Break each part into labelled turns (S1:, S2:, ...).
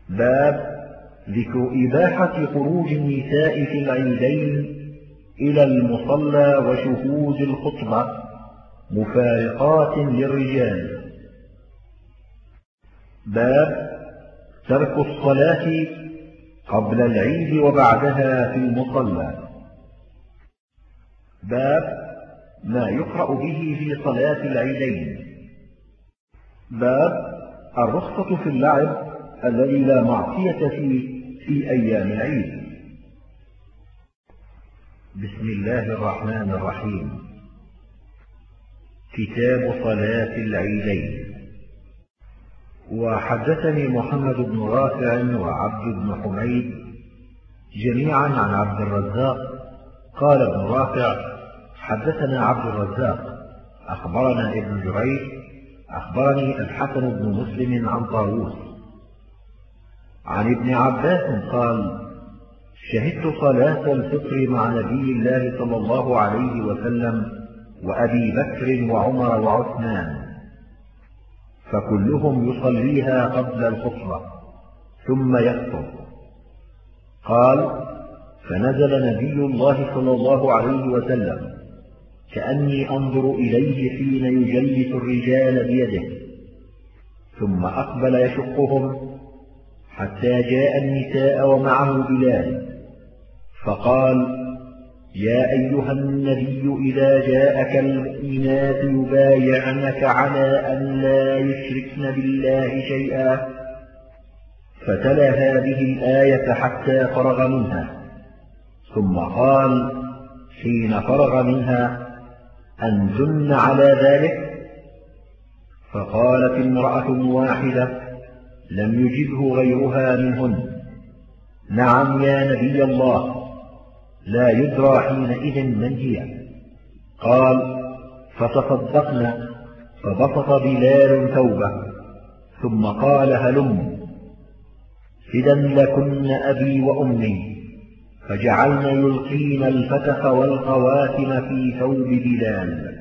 S1: باب ذكر إباحة خروج النساء في العيدين إلى المصلى وشهود الخطبة مفارقات للرجال. باب ترك الصلاة قبل العيد وبعدها في المصلى. باب ما يقرأ به في صلاة العيدين. باب الرخصة في اللعب الذي لا معصية فيه في أيام العيد. بسم الله الرحمن الرحيم. كتاب صلاة العيدين. وحدثني محمد بن رافع وعبد بن حميد جميعا عن عبد الرزاق قال ابن رافع حدثنا عبد الرزاق أخبرنا ابن جريج أخبرني الحسن بن مسلم عن طاووس عن ابن عباس قال شهدت صلاة الفطر مع نبي الله صلى الله عليه وسلم وأبي بكر وعمر وعثمان فكلهم يصليها قبل الخطبة ثم يخطب. قال فنزل نبي الله صلى الله عليه وسلم كأني أنظر إليه حين يجلس الرجال بيده ثم أقبل يشقهم حتى جاء النساء ومعه بلال فقال يا أيها النبي إذا جاءك المؤمنات يبايعنك على أن لا يشركن بالله شيئا فتلا هذه الآية حتى فرغ منها ثم قال حين فرغ منها أنتن على ذلك؟ فقالت امرأة واحدة لم يجبه غيرها منهن نعم يا نبي الله لا يدرى حينئذ من هي. قال فتصدقنا فبسط بلال ثوبه ثم قال هلم فدا لكن أبي وأمي فجعلن يلقين الفتخ والخواتم في ثوب بلال.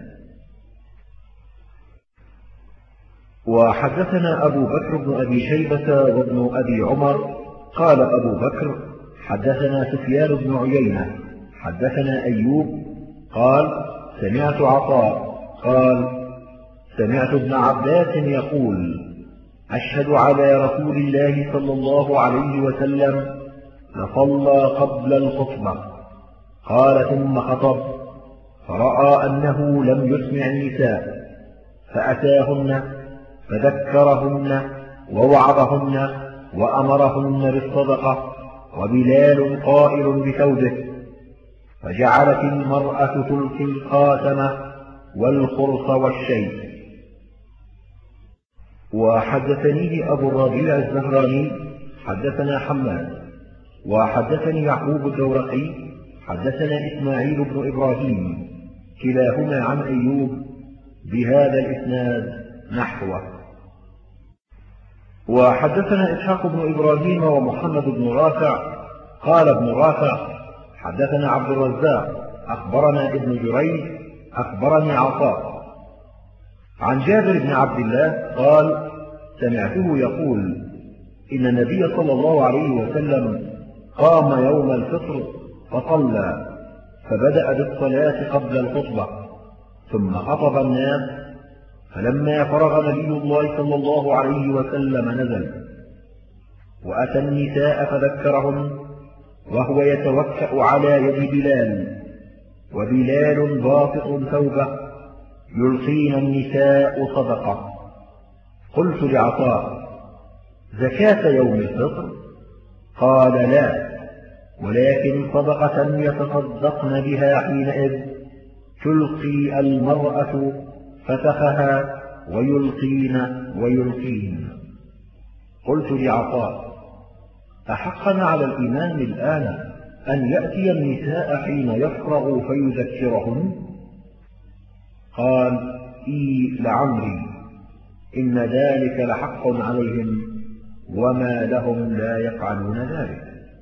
S1: وحدثنا أبو بكر بن أبي شيبة وابن أبي عمر قال أبو بكر حدثنا سفيان بن عيينة حدثنا أيوب قال سمعت عطاء قال سمعت ابن عباس يقول أشهد على رسول الله صلى الله عليه وسلم لصلى قبل الخطبة. قال ثم خطب فرأى أنه لم يسمع النساء فأتاهن فذكرهن ووعظهن وأمرهن بالصدقة وبلال قائل بثوبه فجعلت المرأة تلقي الخاتم والخرص والشيء. وحدثنيه أبو الربيع الزهراني حدثنا حماد وحدثني يعقوب الدورقي حدثنا إسماعيل بن إبراهيم كلاهما عن أيوب بهذا الإسناد نحوه. وحدثنا إسحاق بن إبراهيم ومحمد بن رافع قال ابن رافع حدثنا عبد الرزاق أخبرنا ابن جريج أخبرني عطاء عن جابر بن عبد الله قال سمعته يقول إن النبي صلى الله عليه وسلم قام يوم الفطر فصلى فبدأ بالصلاة قبل الخطبة ثم خطب الناس فلما فرغ نبي الله صلى الله عليه وسلم نزل وأتى النساء فذكرهن وهو يتوكأ على يد بلال وبلال باسط ثوبه يلقين النساء صدقة. قلت لعطاء زكاة يوم الفطر؟ قال لا ولكن صدقة يتصدقن بها حينئذ تلقي المرأة فتخها ويلقين. قلت لعطاء أحقا على الإمام الآن أن يأتي النساء حين يفرغ فيذكرهن؟ قال إي لعمري إن ذلك لحق عليهم وما لهم لا يفعلون ذلك.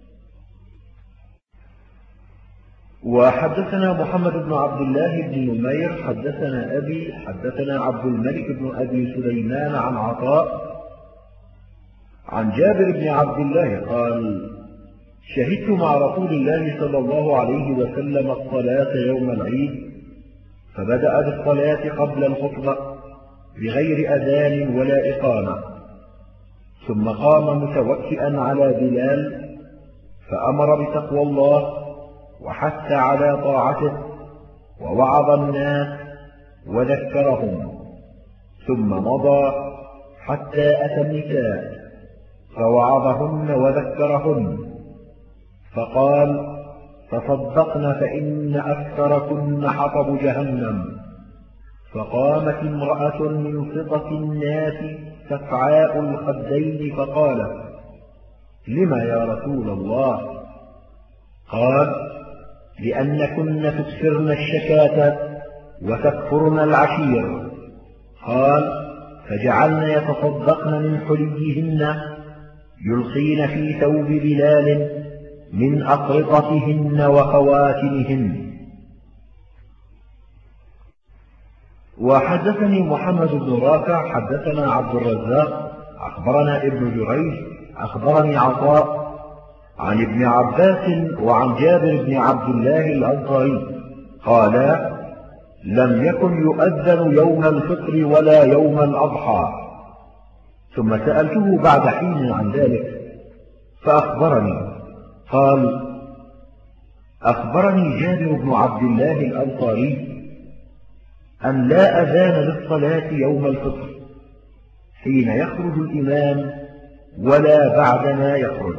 S1: وحدثنا محمد بن عبد الله بن نمير حدثنا أبي حدثنا عبد الملك بن أبي سليمان عن عطاء عن جابر بن عبد الله قال: شهدت مع رسول الله صلى الله عليه وسلم الصلاة يوم العيد، فبدأ بالصلاة قبل الخطبة بغير أذان ولا إقامة، ثم قام متوكئا على بلال فأمر بتقوى الله وحث على طاعته ووعظ الناس وذكرهم، ثم مضى حتى أتى النساء فوعظهن وذكرهن، فقال: تصدقن فإن أكثركن حطب جهنم. فقامت امرأة من فطة الناس سفعاء الخدين فقالت: لم يا رسول الله؟ قال: لأنكن تكثرن الشكاة وتكفرن العشير. قال: فجعلن يتصدقن من حليهن يلقين في ثوب بلال من أقرطتهن وخواتمهن. وحدثني محمد بن رافع حدثنا عبد الرزاق أخبرنا ابن جريج أخبرني عطاء عن ابن عباس وعن جابر بن عبد الله الأنصاري قالا: لم يكن يؤذن يوم الفطر ولا يوم الأضحى. ثم سألته بعد حين عن ذلك فأخبرني قال: أخبرني جابر بن عبد الله الأنصاري أن لا أذان للصلاة يوم الفطر حين يخرج الإمام ولا بعدما يخرج،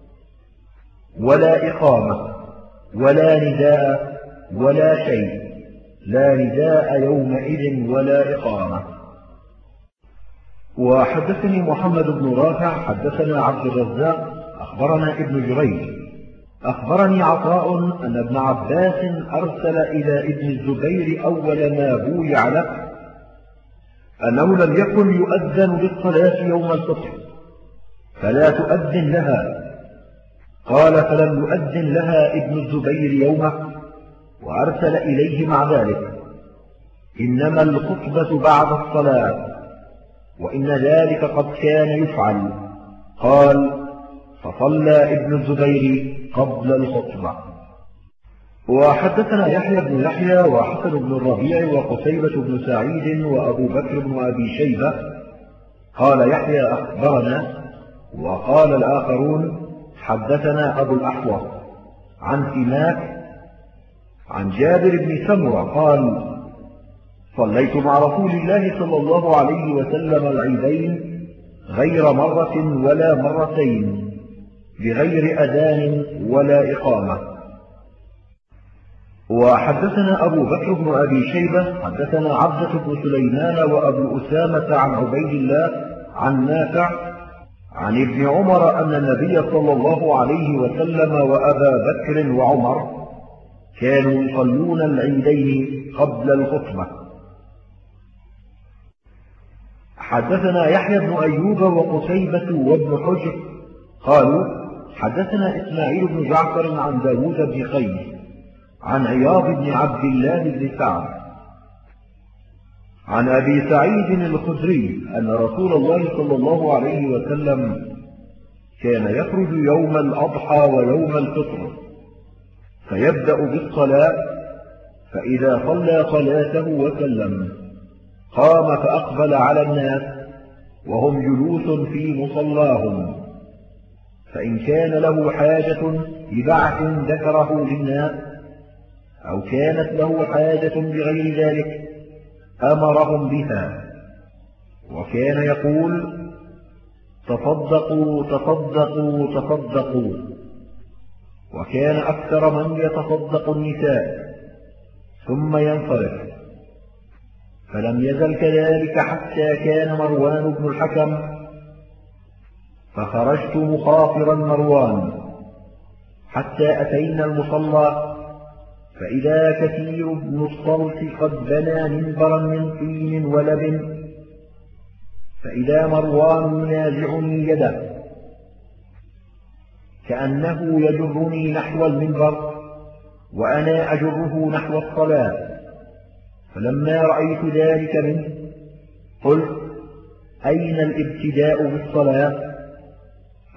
S1: ولا إقامة ولا نداء ولا شيء، لا نداء يومئذ ولا إقامة. وحدثني محمد بن رافع حدثنا عبد الرزاق أخبرنا ابن جريج أخبرني عطاء أن ابن عباس أرسل إلى ابن الزبير أول ما بويع له أنه لم يكن يؤذن للصلاة يوم الفطر فلا تؤذن لها. قال: فلم يؤذن لها ابن الزبير يومه، وأرسل إليه مع ذلك: إنما الخطبة بعد الصلاة، وإن ذلك قد كان يفعل. قال: فصلى ابن الزبير قبل الخطبة. وحدثنا يحيى بن يحيى وحسن بن الربيع وقتيبة بن سعيد وأبو بكر بن أبي شيبة قال يحيى: أخبرنا، وقال الآخرون: حدثنا أبو الأحوص عن سماك عن جابر بن سمرة قال: صليت مع رسول الله صلى الله عليه وسلم العيدين غير مرة ولا مرتين بغير أذان ولا إقامة. وحدثنا أبو بكر بن أبي شيبة حدثنا عبدة بن سليمان وأبو أسامة عن عبيد الله عن نافع عن ابن عمر أن النبي صلى الله عليه وسلم وأبا بكر وعمر كانوا يصلون العيدين قبل الخطبة. حدثنا يحيى بن أيوب وقتيبة وابن حجر قالوا: حدثنا إسماعيل بن جعفر عن داود بن قيس عن عياض بن عبد الله بن سعد عن أبي سعيد الخدري أن رسول الله صلى الله عليه وسلم كان يخرج يوم الأضحى ويوم الفطر فيبدأ بالصلاة، فإذا صلى صلاته وسلم قام فأقبل على الناس وهم جلوس في مصلاهم، فإن كان له حاجة ببعث ذكره للناس أو كانت له حاجة بغير ذلك أمرهم بها، وكان يقول: تصدقوا تصدقوا تصدقوا. وكان أكثر من يتصدق النساء ثم ينصرف، فلم يزل كذلك حتى كان مروان بن الحكم، فخرجت مخاطرا مروان حتى أتينا المصلى، فإذا كثير بن الصلت قد بنى منبرا من طين ولبن، فإذا مروان ينازعني يده كأنه يجرني نحو المنبر وأنا أجره نحو الصلاة، فلما رأيت ذلك منه قلت: أين الابتداء بالصلاة؟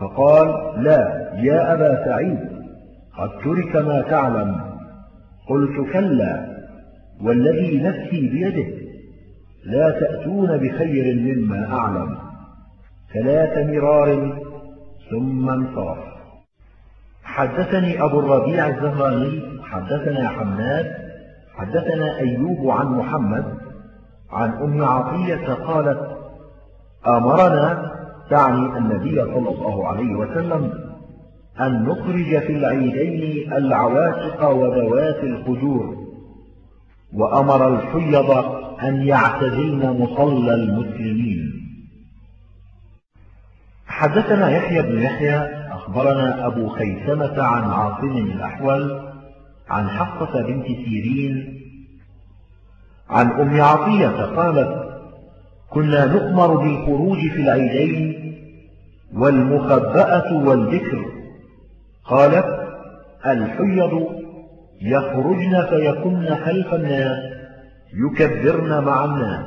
S1: فقال: لا يا أبا سعيد، قد ترك ما تعلم. قلت: كلا، والذي نفسي بيده لا تأتون بخير مما أعلم. 3 مرار ثم انصرف. حدثني أبو الربيع الزهراني حدثنا حماد حدثنا أيوب عن محمد عن أم عطية قالت: أمرنا، تعني النبي صلى الله عليه وسلم، أن نخرج في العيدين العواتق وذوات الخدور، وأمر الحيض أن يعتزلن مصلى المسلمين. حدثنا يحيى بن يحيى أخبرنا أبو خيثمة عن عاصم الأحول عن حفصة بنت سيرين عن أم عطية قالت: كنا نؤمر بالخروج في العيدين والمخبأة والذكر. قالت: الحيض يخرجن فيكن خلف الناس يكبرن مع الناس.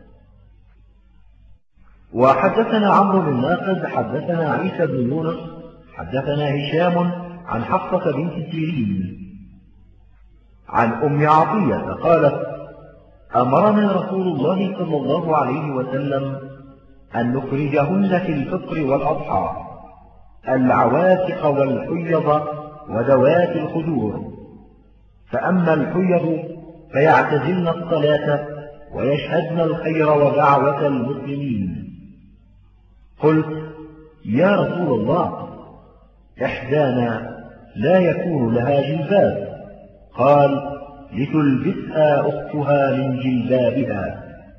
S1: وحدثنا عمرو بن ناقد حدثنا عيسى بن يونس حدثنا هشام عن حفصة بنت سيرين عن أم عطية قالت: أمرنا رسول الله صلى الله عليه وسلم أن نخرجهن في الفطر والأضحى العواتق والحيض وذوات الخدور، فأما الحيض فيعتزلن الصلاة ويشهدن الخير ودعوة المسلمين. قلت: يا رسول الله، إحدانا لا يكون لها جلباب. قال: لتلبسها أختها من جلبابها.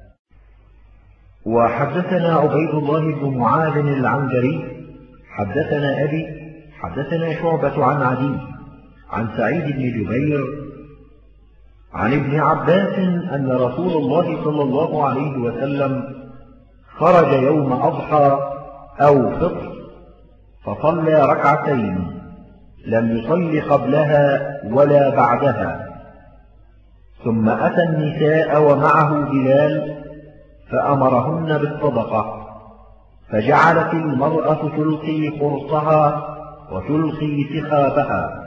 S1: وحدثنا عبيد الله بن معاذ العنجري حدثنا أبي حدثنا شعبة عن عدي عن سعيد بن جبير عن ابن عباس أن رسول الله صلى الله عليه وسلم خرج يوم أضحى أو فطر فصلى ركعتين لم يصل قبلها ولا بعدها، ثم أتى النساء ومعه بلال فأمرهن بالصدقة، فجعلت المرأة تلقي قرصها وتلقي سخابها.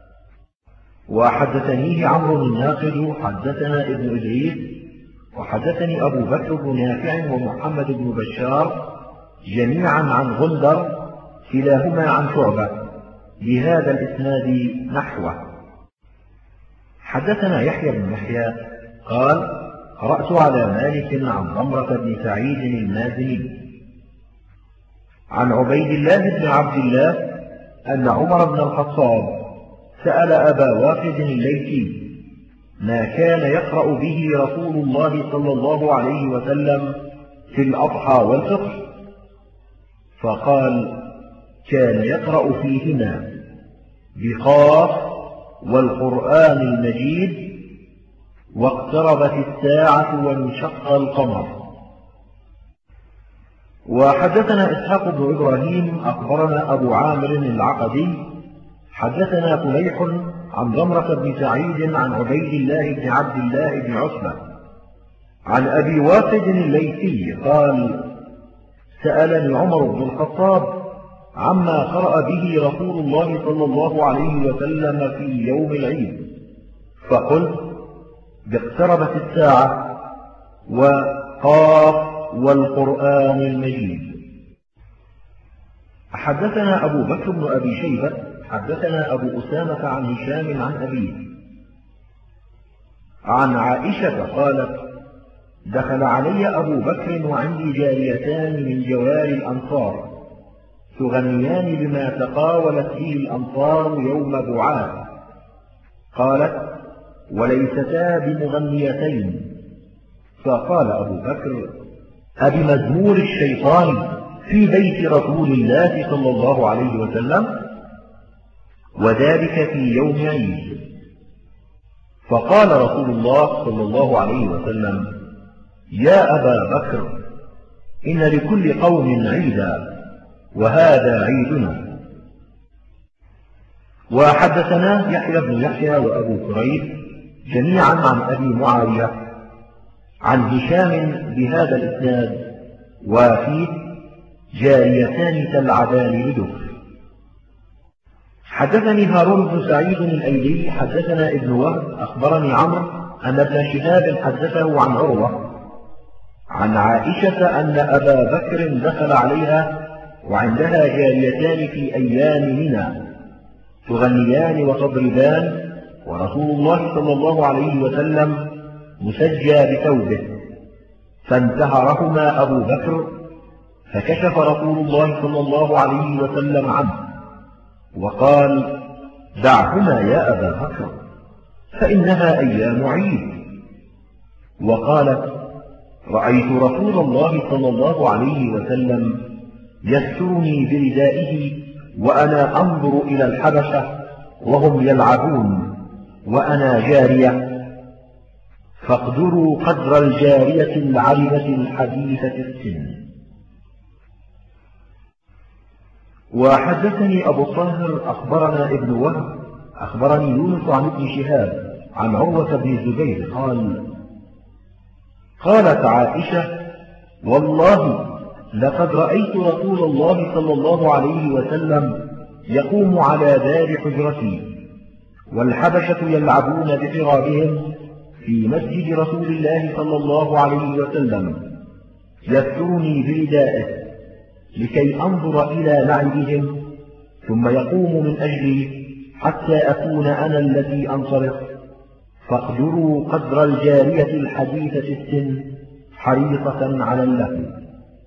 S1: وحدثنيه عمرو الناقد حدثنا ابن إدريس وحدثني أبو بكر بن نافع ومحمد بن بشار جميعا عن غندر كلاهما عن شعبة بهذا الإسناد نحوه. حدثنا يحيى بن يحيى قال: قرأت على مالك عن ضمرة بن سعيد المازني عن عبيد الله بن عبد الله أن عمر بن الخطاب سأل أبا واقد الليثي ما كان يقرأ به رسول الله صلى الله عليه وسلم في الأضحى والفطر، فقال: كان يقرأ فيهما بقاف والقرآن المجيد واقتربت الساعة وانشق القمر. وحدثنا إسحاق بن إبراهيم أخبرنا أبو عامر العقدي حدثنا فليح عن ضمرة بن سعيد عن عبيد الله بن عبد الله بن عتبة عن أبي واقد الليثي قال: سألني عمر بن الخطاب عما قرأ به رسول الله صلى الله عليه وسلم في يوم العيد، فقلت: باقتربت الساعة وقاف والقرآن المجيد. حدثنا أبو بكر بن أبي شيبة حدثنا أبو أسامة عن هشام عن أبيه عن عائشة قالت: دخل علي أبو بكر وعندي جاريتان من جوار الأنصار تغنيان بما تقاولت به الأنصار يوم بعاث. قالت: وليستا بمغنيتين. فقال أبو بكر: أبمزمور الشيطان في بيت رسول الله صلى الله عليه وسلم؟ وذلك في يوم عيد. فقال رسول الله صلى الله عليه وسلم: يا أبا بكر، إن لكل قوم عيدا وهذا عيدنا. وحدثنا يحيى بن يحيى وأبو كريب جميعا عن أبي معاوية عن هشام بهذا الإسناد وفيه: جاريتان تلعبان بدف. حدثني هارون بن سعيد الأيلي حدثنا ابن وهب أخبرني عمرو أن ابن شهاب حدثه عن عروة عن عائشة أن أبا بكر دخل عليها وعندها جاريتان في أيام منى تغنيان وتضربان، ورسول الله صلى الله عليه وسلم مسجى بثوبه، فانتهرهما أبو بكر، فكشف رسول الله صلى الله عليه وسلم عنه وقال: دعهما يا أبا بكر فإنها أيام عيد. وقالت: رأيت رسول الله صلى الله عليه وسلم يسترني بردائه وأنا أنظر إلى الحبشة وهم يلعبون وأنا جارية، فاقدروا قدر الجارية العلمة الحديثة السن. وحدثني أبو الطاهر أخبرنا ابن وهب أخبرني يونس عن ابن شهاب عن عروة بن الزبير قالت عائشة: والله لقد رأيت رسول الله صلى الله عليه وسلم يقوم على باب حجرتي والحبشة يلعبون بحرابهم في مسجد رسول الله صلى الله عليه وسلم، يسترني بردائه لكي أنظر إلى لعبهم، ثم يقوم من أجلي حتى أكون أنا التي أنصرف، فاقدروا قدر الجارية الحديثة السن حريصة على اللهو.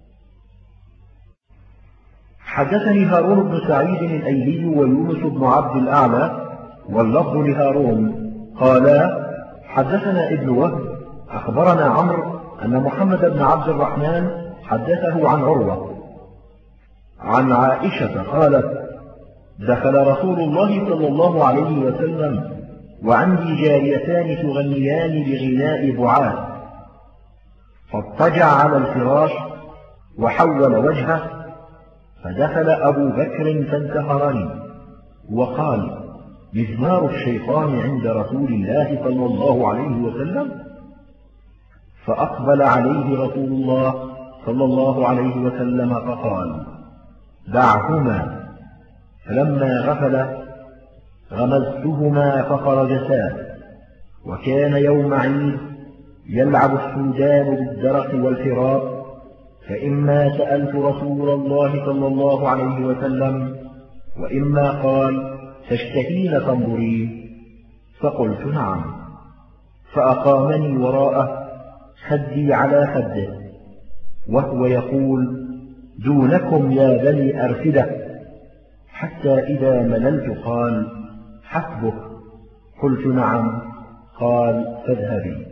S1: حدثني هارون بن سعيد الأيلي ويونس بن عبد الأعلى واللفظ لهارون قالا: حدثنا ابن وهب أخبرنا عمرو أن محمد بن عبد الرحمن حدثه عن عروة عن عائشة قالت: دخل رسول الله صلى الله عليه وسلم وعندي جاريتان تغنيان بغناء بعاث، فاضطجع على الفراش وحول وجهه، فدخل أبو بكر فانتهرني وقال: مزمار الشيطان عند رسول الله صلى الله عليه وسلم. فأقبل عليه رسول الله صلى الله عليه وسلم فقال: دعهما. فلما غفل غمزتهما فخرجتا، وكان يوم عيد يلعب السودان بالدرق والفرار، فإما سألت رسول الله صلى الله عليه وسلم وإما قال: تشتهين تنظرين؟ فقلت: نعم. فأقامني وراءه خدي على خده وهو يقول: دونكم يا بني أرفدة، حتى إذا مللت قال: حسبك. قلت: نعم. قال: فاذهبي.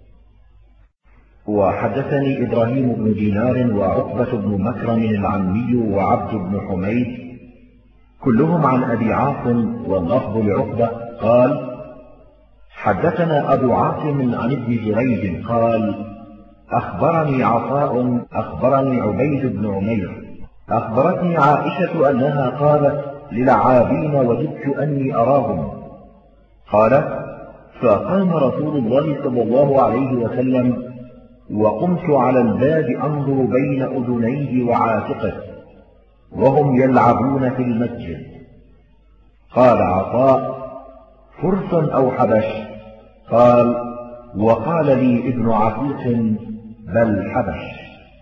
S1: وحدثني إبراهيم بن دينار وعقبة بن مكرم العمي وعبد بن حميد كلهم عن أبي عاصم واللفظ لعقبة قال: حدثنا أبو عاصم عن ابن جريج قال: أخبرني عطاء أخبرني عبيد بن عمير أخبرتني عائشة أنها قالت للعابين وددت أني أراهم. قالت: فقام رسول الله صلى الله عليه وسلم وقمت على الباب أنظر بين أذنيه وعاتقه وهم يلعبون في المسجد. قال عطاء: فرس أو حبش؟ قال: وقال لي ابن عتيق: بل حبش.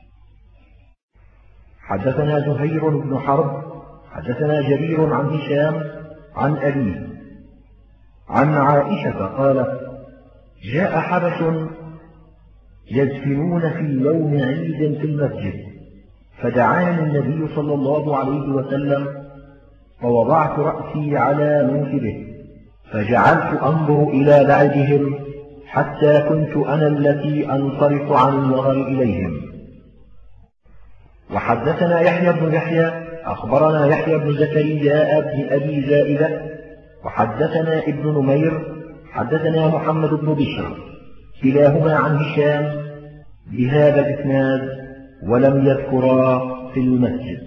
S1: حدثنا زهير بن حرب حدثنا جرير عن هشام عن أبيه عن عائشة قالت: جاء حبش يزفنون في يوم عيد في المسجد، فدعاني النبي صلى الله عليه وسلم، فوضعت رأسي على منكبه، فجعلت أنظر إلى لعبهم حتى كنت أنا التي أنصرف عن النظر إليهم. وحدثنا يحيى بن يحيى أخبرنا يحيى بن زكريا بن أبي زائدة وحدثنا ابن نمير حدثنا محمد بن بشر كلاهما عن هشام بهذا الإسناد ولم يذكرا في المسجد.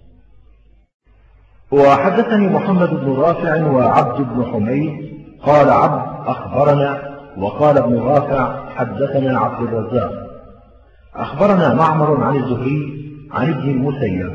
S1: وحدثني محمد بن رافع وعبد بن حميد قال عبد أخبرنا، وقال ابن رافع حدثنا عبد الرزاق أخبرنا معمر عن الزهري عن ابن المسيب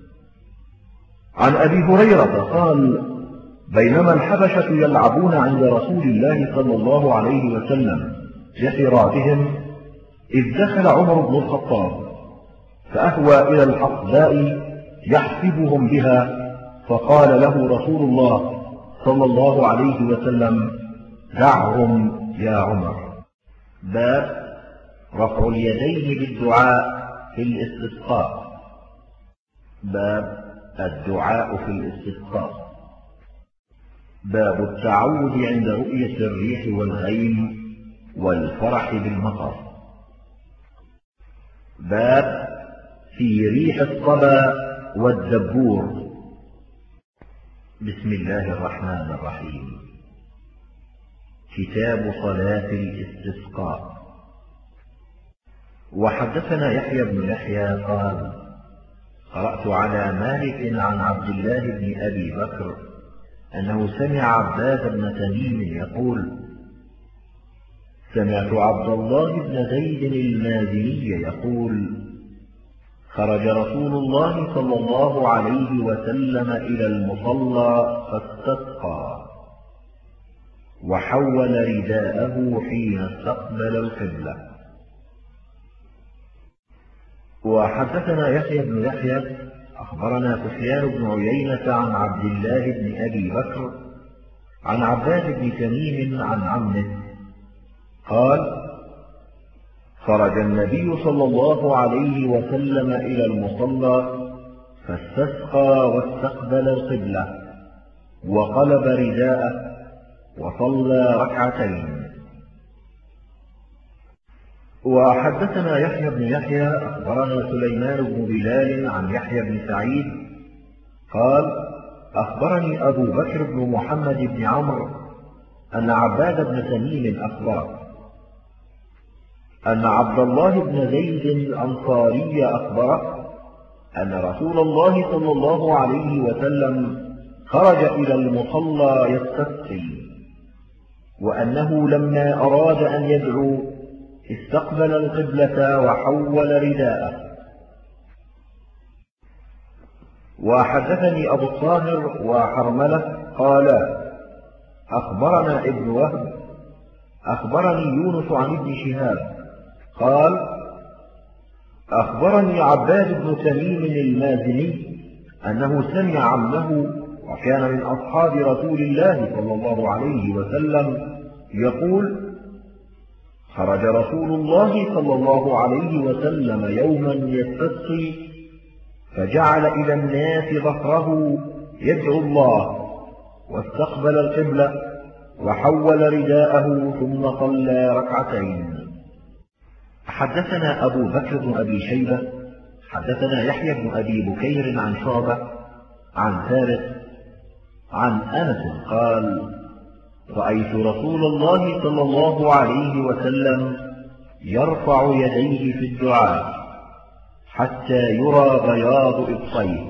S1: عن أبي هريرة قال: بينما الحبشة يلعبون عند رسول الله صلى الله عليه وسلم بحرابهم إذ دخل عمر بن الخطاب فأهوى إلى الحصباء يحسبهم بها، فقال له رسول الله صلى الله عليه وسلم: دعهم يا عمر. باب رفع اليدين بالدعاء في الاستسقاء. باب الدعاء في الاستسقاء. باب التعوذ عند رؤية الريح والغيم والفرح بالمطر. باب في ريح الصبا والدبور. بسم الله الرحمن الرحيم. كتاب صلاة الاستسقاء. وحدثنا يحيى بن يحيى قال: قرأت على مالك عن عبد الله بن أبي بكر أنه سمع عباد بن تميم يقول: سمعت عبد الله بن زيد المازني يقول: خرج رسول الله صلى الله عليه وسلم إلى المصلى فاستسقى وحول رداءه حين استقبل القبلة. وحدثنا يحيى بن يحيى أخبرنا سفيان بن عيينة عن عبد الله بن أبي بكر عن عباد بن تميم عن عمه قال: خرج النبي صلى الله عليه وسلم إلى المصلى فاستسقى واستقبل القبلة وقلب رداءه وصلى ركعتين. وحدثنا يحيى بن يحيى أخبرنا سليمان بن بلال عن يحيى بن سعيد قال: أخبرني أبو بكر بن محمد بن عمرو أن عباد بن تميم أخبره أن عبد الله بن زيد الأنصاري أخبره أن رسول الله صلى الله عليه وسلم خرج إلى المصلى يستسقي، وأنه لما أراد أن يدعو استقبل القبلة وحول رداءه. وحدثني أبو الطاهر وحرملة قالا: أخبرنا ابن وهب أخبرني يونس عن ابن شهاب قال: أخبرني عباد بن تميم المازني أنه سمع عمه وكان من أصحاب رسول الله صلى الله عليه وسلم يقول: خرج رسول الله صلى الله عليه وسلم يوما يستسقي فجعل إلى الناس ظهره يدعو الله واستقبل القبلة وحول رداءه ثم صلى ركعتين. حدثنا أبو بكر بن أبي شيبة حدثنا يحيى بن أبي بكير عن شعبة عن ثابت عن أنس قال: رأيت رسول الله صلى الله عليه وسلم يرفع يديه في الدعاء حتى يرى بياض إبطيه.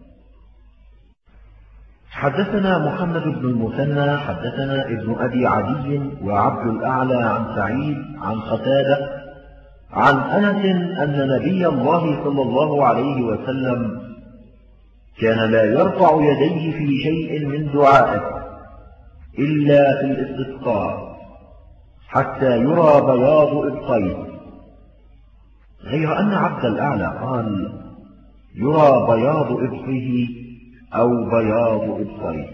S1: حدثنا محمد بن المثنى حدثنا ابن أبي عدي وعبد الأعلى عن سعيد عن قتادة عن أنس أن نبي الله صلى الله عليه وسلم كان لا يرفع يديه في شيء من دعائه إلا في الاستسقاء حتى يرى بياض إبطيه، غير أن عبد الأعلى قال: يرى بياض إبطه أو بياض إبطيه.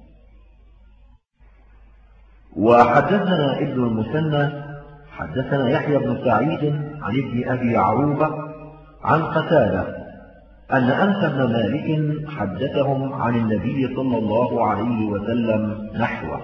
S1: وحدثنا ابن المثنى حدثنا يحيى بن سعيد عن ابن أبي عروبة عن قتادة أن أنس بن مالك حدثهم عن النبي صلى الله عليه وسلم نحوه.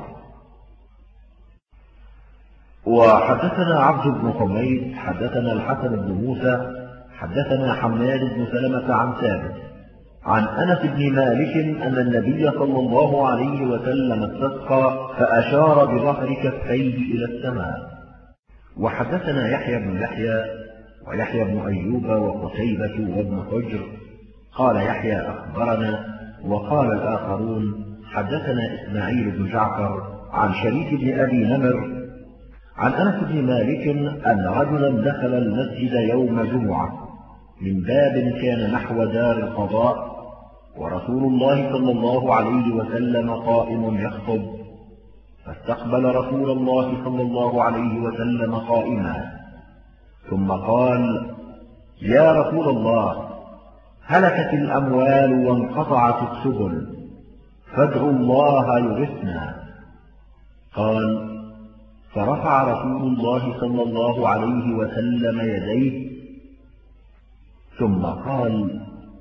S1: وحدثنا عبد بن حميد حدثنا الحسن بن موسى حدثنا حماد بن سلمة عن ثابت عن أنس بن مالك أن النبي صلى الله عليه وسلم استسقى فأشار بظهر كفيه إلى السماء. وحدثنا يحيى بن يحيى ويحيى بن أيوب وقتيبة وابن حجر قال يحيى أخبرنا، وقال الآخرون حدثنا إسماعيل بن جعفر عن شريك بن أبي نمر عن أنس بن مالك أن رجلا دخل المسجد يوم جمعة من باب كان نحو دار القضاء، ورسول الله صلى الله عليه وسلم قائم يخطب، فاستقبل رسول الله صلى الله عليه وسلم قائما، ثم قال: يا رسول الله، هلكت الأموال وانقطعت السبل، فادعوا الله يغثنا. قال: فرفع رسول الله صلى الله عليه وسلم يديه، ثم قال: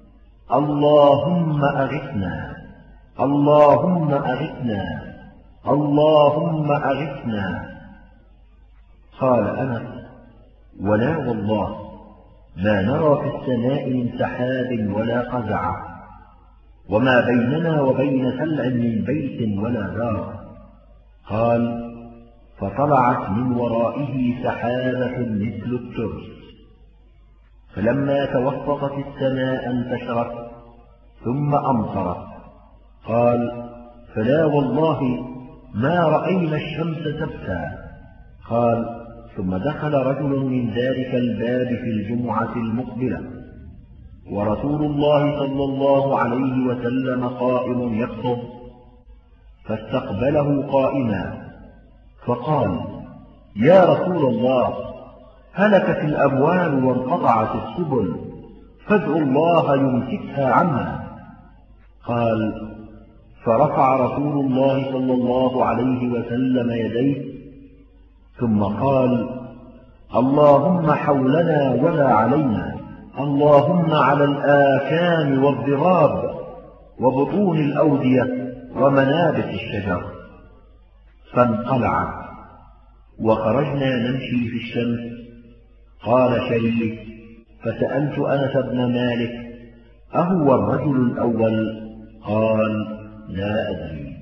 S1: اللهم أغثنا، اللهم أغثنا، اللهم أغثنا. قال أنس: ولا والله ما نرى في السماء من سحاب ولا قزعة، وما بيننا وبين سلع من بيت ولا دار. قال: فطلعت من ورائه سحابة مثل الترس، فلما توسطت السماء انتشرت ثم أمطرت. قال: فلا والله ما رأينا الشمس تبكى. قال: ثم دخل رجل من ذلك الباب في الجمعة المقبلة، ورسول الله صلى الله عليه وسلم قائم يخطب، فاستقبله قائما، فقال: يا رسول الله، هلكت الأموال وانقطعت السبل، فادعوا الله يمسكها عنا. قال: فرفع رسول الله صلى الله عليه وسلم يديه، ثم قال: اللهم حولنا ولا علينا، اللهم على الآكام والضراب وبطون الأودية ومنابت الشجر. فانقلع، وخرجنا نمشي في الشمس. قال شريك: فسألت أنس بن مالك: أهو الرجل الأول؟ قال: لا أدري.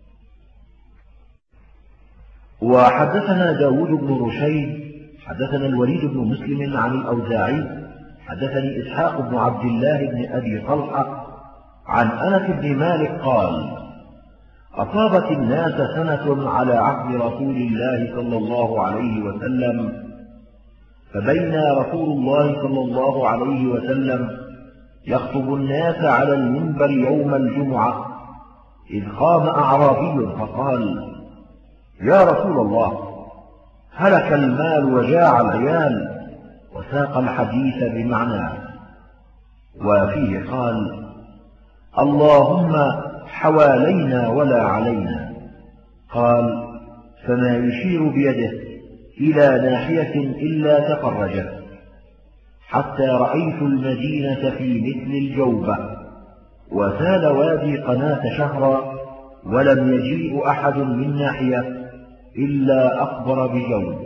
S1: وحدثنا داود بن رشيد حدثنا الوليد بن مسلم عن الأوزاعي حدثني إسحاق بن عبد الله بن أبي طلحة عن أنس بن مالك قال: أصابت الناس سنة على عهد رسول الله صلى الله عليه وسلم، فبينا رسول الله صلى الله عليه وسلم يخطب الناس على المنبر يوم الجمعة، إذ قام أعرابي فقال: يا رسول الله، هلك المال وجاع العيال، وساق الحديث بمعناه. وفيه قال: اللهم حوالينا ولا علينا. قال: فما يشير بيده إلى ناحية إلا تفرجت، حتى رأيت المدينة في مثل الجوبة، وسال وادي قناة شهرا، ولم يجيء أحد من ناحية إلا أخبر بجود.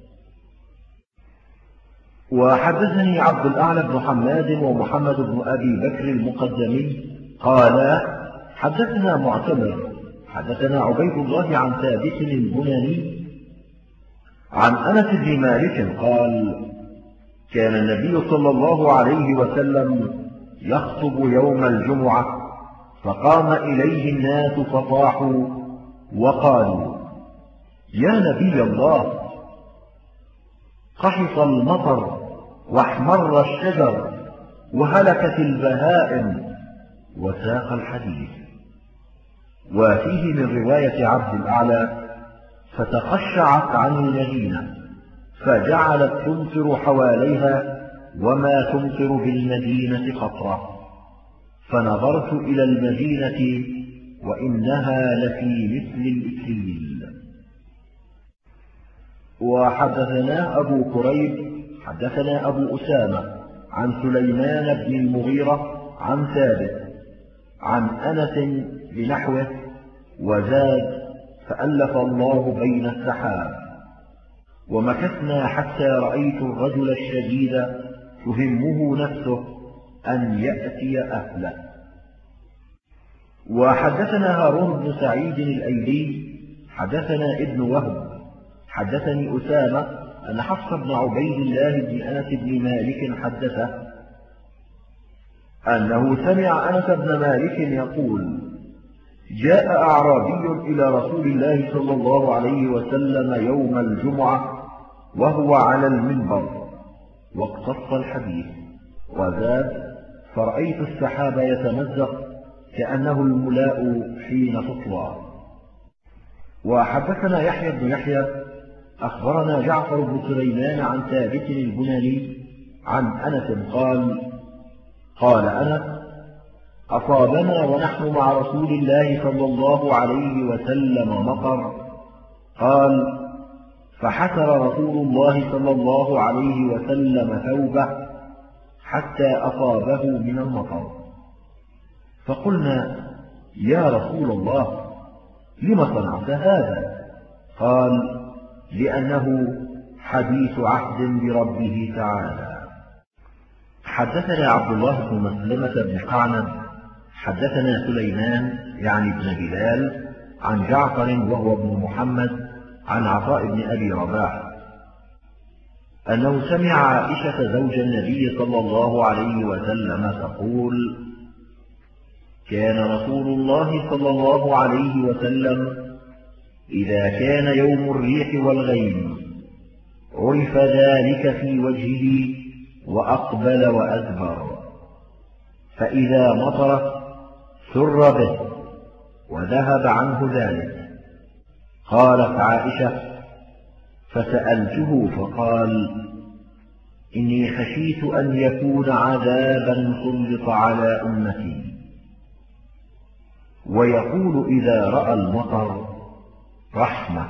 S1: وحدثني عبد الأعلى بن حماد ومحمد بن أبي بكر المقدمي قال: حدثنا معتمر حدثنا عبيد الله عن ثابت البناني عن أنس بن مالك قال: كان النبي صلى الله عليه وسلم يخطب يوم الجمعة، فقام إليه الناس فطاحوا وقالوا: يا نبي الله، قحط المطر واحمر الشجر وهلكت البهائم، وساق الحديث. وفيه من رواية عبد الأعلى: فتخشعت عن المدينة، فجعلت تمطر حواليها وما تمطر بالمدينة قطرة، فنظرت إلى المدينة وإنها لفي مثل الإكليل. وحدثنا أبو كريب حدثنا أبو أسامة عن سليمان بن المغيرة عن ثابت عن أنس بنحوه، وزاد: فألف الله بين السحاب. ومكثنا حتى رأيت الرجل الشديد تهمه نفسه أن يأتي أهله. وحدثنا هارون بن سعيد الأيلي حدثنا ابن وهب حدثني أسامة أن حفص بن عبيد الله بن أنس بن مالك حدثه أنه سمع أنس بن مالك يقول: جاء أعرابي إلى رسول الله صلى الله عليه وسلم يوم الجمعة وهو على المنبر، واقتص الحديث. وزاد: فرأيت السحاب يتمزق كأنه الملاء حين تطلع. وحدثنا يحيى بن يحيى أخبرنا جعفر بن سليمان عن ثابت البناني عن أنس قال أنس: أصابنا ونحن مع رسول الله صلى الله عليه وسلم مطر. قال: فحسر رسول الله صلى الله عليه وسلم ثوبه حتى أصابه من المطر. فقلنا: يا رسول الله، لم صنعت هذا؟ قال: لأنه حديث عهد بربه تعالى. حدثنا عبد الله بن مسلمة بن قعنب حدثنا سليمان يعني بن بلال عن جعفر وهو ابن محمد عن عطاء بن أبي رباح أنه سمع عائشة زوج النبي صلى الله عليه وسلم تقول: كان رسول الله صلى الله عليه وسلم إذا كان يوم الريح والغيم عرف ذلك في وجهه وأقبل وأدبر، فإذا مطرت سر به وذهب عنه ذلك. قالت عائشة: فسألته فقال: إني خشيت أن يكون عذابا سلط على أمتي. ويقول إذا رأى المطر: رحمة.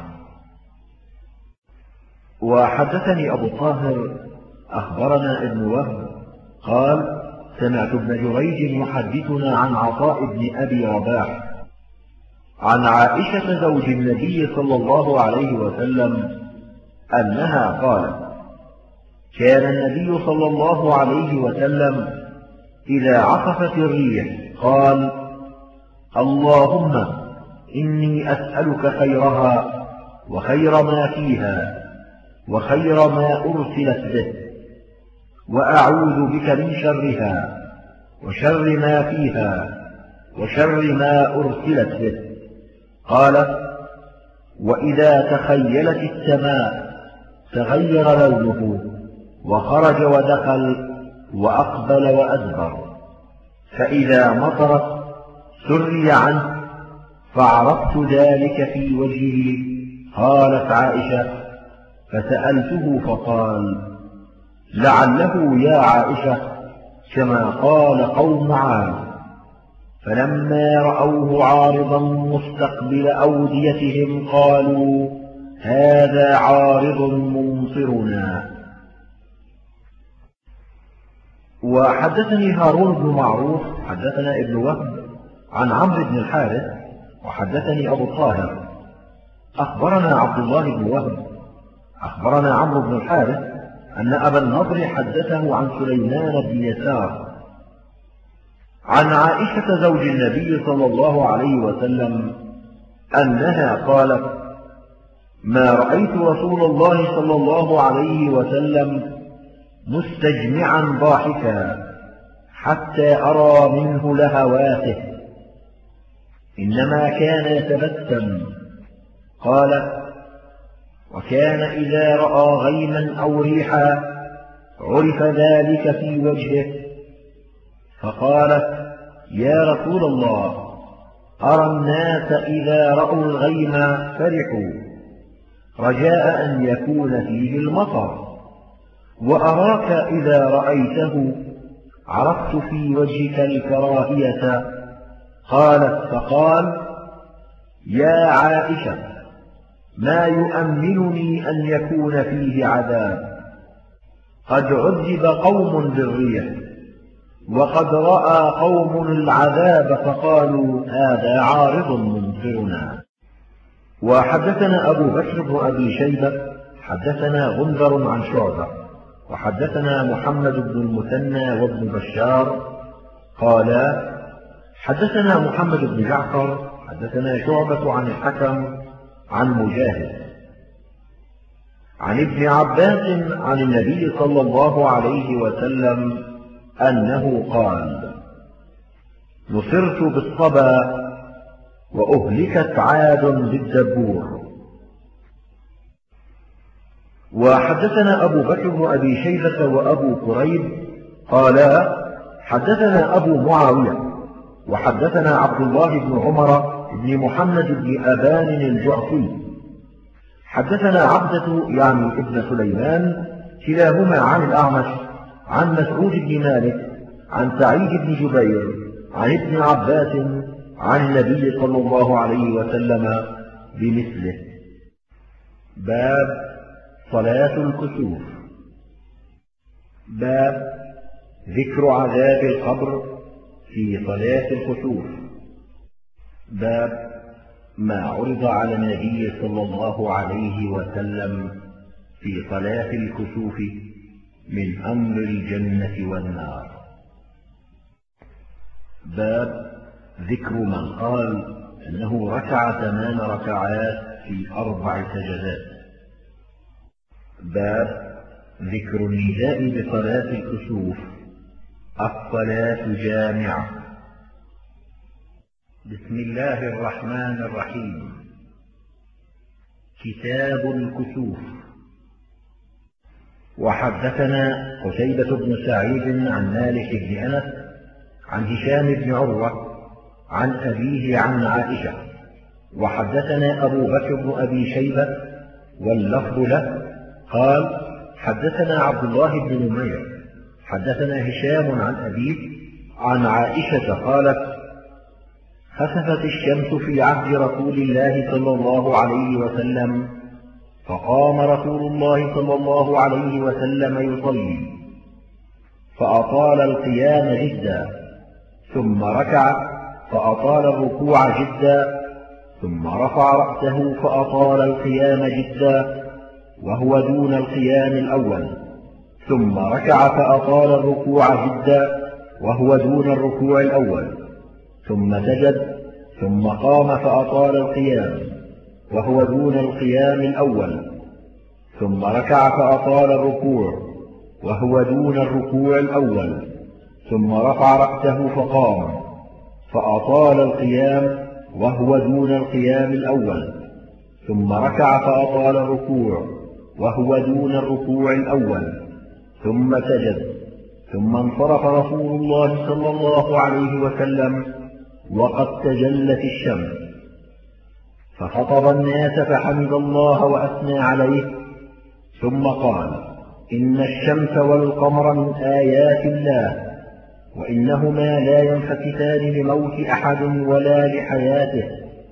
S1: وحدثني أبو طاهر أخبرنا ابن وهب قال: سمعت ابن جريج يحدثنا عن عطاء بن أبي رباح عن عائشة زوج النبي صلى الله عليه وسلم أنها قالت: كان النبي صلى الله عليه وسلم إذا عصفت الريح قال: اللهم إني أسألك خيرها وخير ما فيها وخير ما أرسلت به، وأعوذ بك من شرها وشر ما فيها وشر ما أرسلت به. قال: وإذا تخيلت السماء تغير لونه وخرج ودخل وأقبل وأدبر، فإذا مطرت سري عنه فعرفت ذلك في وجهه. قالت عائشة: فسألته فقال: لعله يا عائشة كما قال قوم عاد، فلما رأوه عارضا مستقبل أوديتهم قالوا: هذا عارض ممطرنا. وحدثني هارون بن معروف حدثنا ابن وهب عن عمرو بن الحارث وحدثني أبو طاهر أخبرنا عبد الله بن وهب أخبرنا عمرو بن الحارث أن أبا النضر حدثه عن سليمان بن يسار عن عائشة زوج النبي صلى الله عليه وسلم أنها قالت: ما رأيت رسول الله صلى الله عليه وسلم مستجمعا ضاحكا حتى أرى منه لهواته، إنما كان يتبسم. قالت: وكان إذا رأى غيما أو ريحا عرف ذلك في وجهه. فقالت: يا رسول الله، أرى الناس إذا رأوا الغيم فرحوا رجاء أن يكون فيه المطر، وأراك إذا رأيته عرفت في وجهك الكراهية. قالت: فقال: يا عائشة، ما يؤمنني أن يكون فيه عذاب، قد عذب قوم بالريح وقد رأى قوم العذاب فقالوا: هذا عارض ممطرنا. وحدثنا أبو بكر بن أبي شيبة حدثنا غندر عن شعبة وحدثنا محمد بن المثنى وابن بشار قالا: حدثنا محمد بن جعفر حدثنا شعبة عن الحكم عن مجاهد عن ابن عباس عن النبي صلى الله عليه وسلم أنه قال: نصرت بالصبا وأهلكت عاد بالدبور. وحدثنا أبو بكر بن أبي شيبة وأبو كريب قالا: حدثنا أبو معاوية وحدثنا عبد الله بن عمر بن محمد بن أبان الجعفي حدثنا عبدة يعني ابن سليمان كلاهما عن الأعمش عن مسعود بن مالك عن سعيد بن جبير عن ابن عباس عن النبي صلى الله عليه وسلم بمثله. باب صلاة الكسوف. باب ذكر عذاب القبر في صلاة الكسوف. باب ما عرض على النبي صلى الله عليه وسلم في صلاة الكسوف من أمر الجنة والنار. باب ذكر من قال أنه ركع 8 ركعات في 4 سجدات. باب ذكر النداء بصلاة الكسوف: الصلاة جامعة. بسم الله الرحمن الرحيم. كتاب الكسوف. وحدثنا قتيبة بن سعيد عن مالك بن أنس عن هشام بن عروة عن أبيه عن عائشة. وحدثنا أبو بكر بن أبي شيبة واللفظ له قال: حدثنا عبد الله بن نمير حدثنا هشام عن أبيه عن عائشة قالت: خسفت الشمس في عهد رسول الله صلى الله عليه وسلم، فقام رسول الله صلى الله عليه وسلم يصلي، فأطال القيام جدا، ثم ركع فأطال الركوع جدا، ثم رفع رأسه فأطال القيام جدا وهو دون القيام الأول، ثم ركع فأطال الركوع جدا وهو دون الركوع الأول، ثم سجد، ثم قام فأطال القيام وهو دون القيام الأول، ثم ركع فأطال الركوع وهو دون الركوع الأول، ثم رفع رأسه فقام فأطال القيام وهو دون القيام الأول، ثم ركع فأطال الركوع وهو دون الركوع الأول، ثم سجد، ثم انصرف رسول الله صلى الله عليه وسلم وقد تجلت الشمس، فخطب الناس فحمد الله وأثنى عليه، ثم قال: إن الشمس والقمر من آيات الله، وإنهما لا ينفتتان لموت أحد ولا لحياته،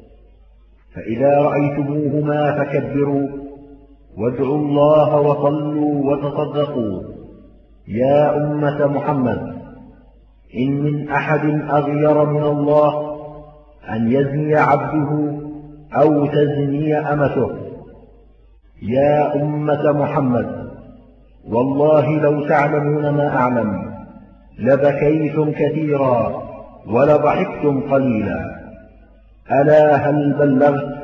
S1: فإذا رأيتموهما فكبروا وادعوا الله وصلوا وتصدقوا. يا أمة محمد، إن من أحد أغير من الله أن يزني عبده أو تزني أمته. يا أمة محمد، والله لو تعلمون ما أعلم لبكيتم كثيرا ولضحكتم قليلا. ألا هل بلغت؟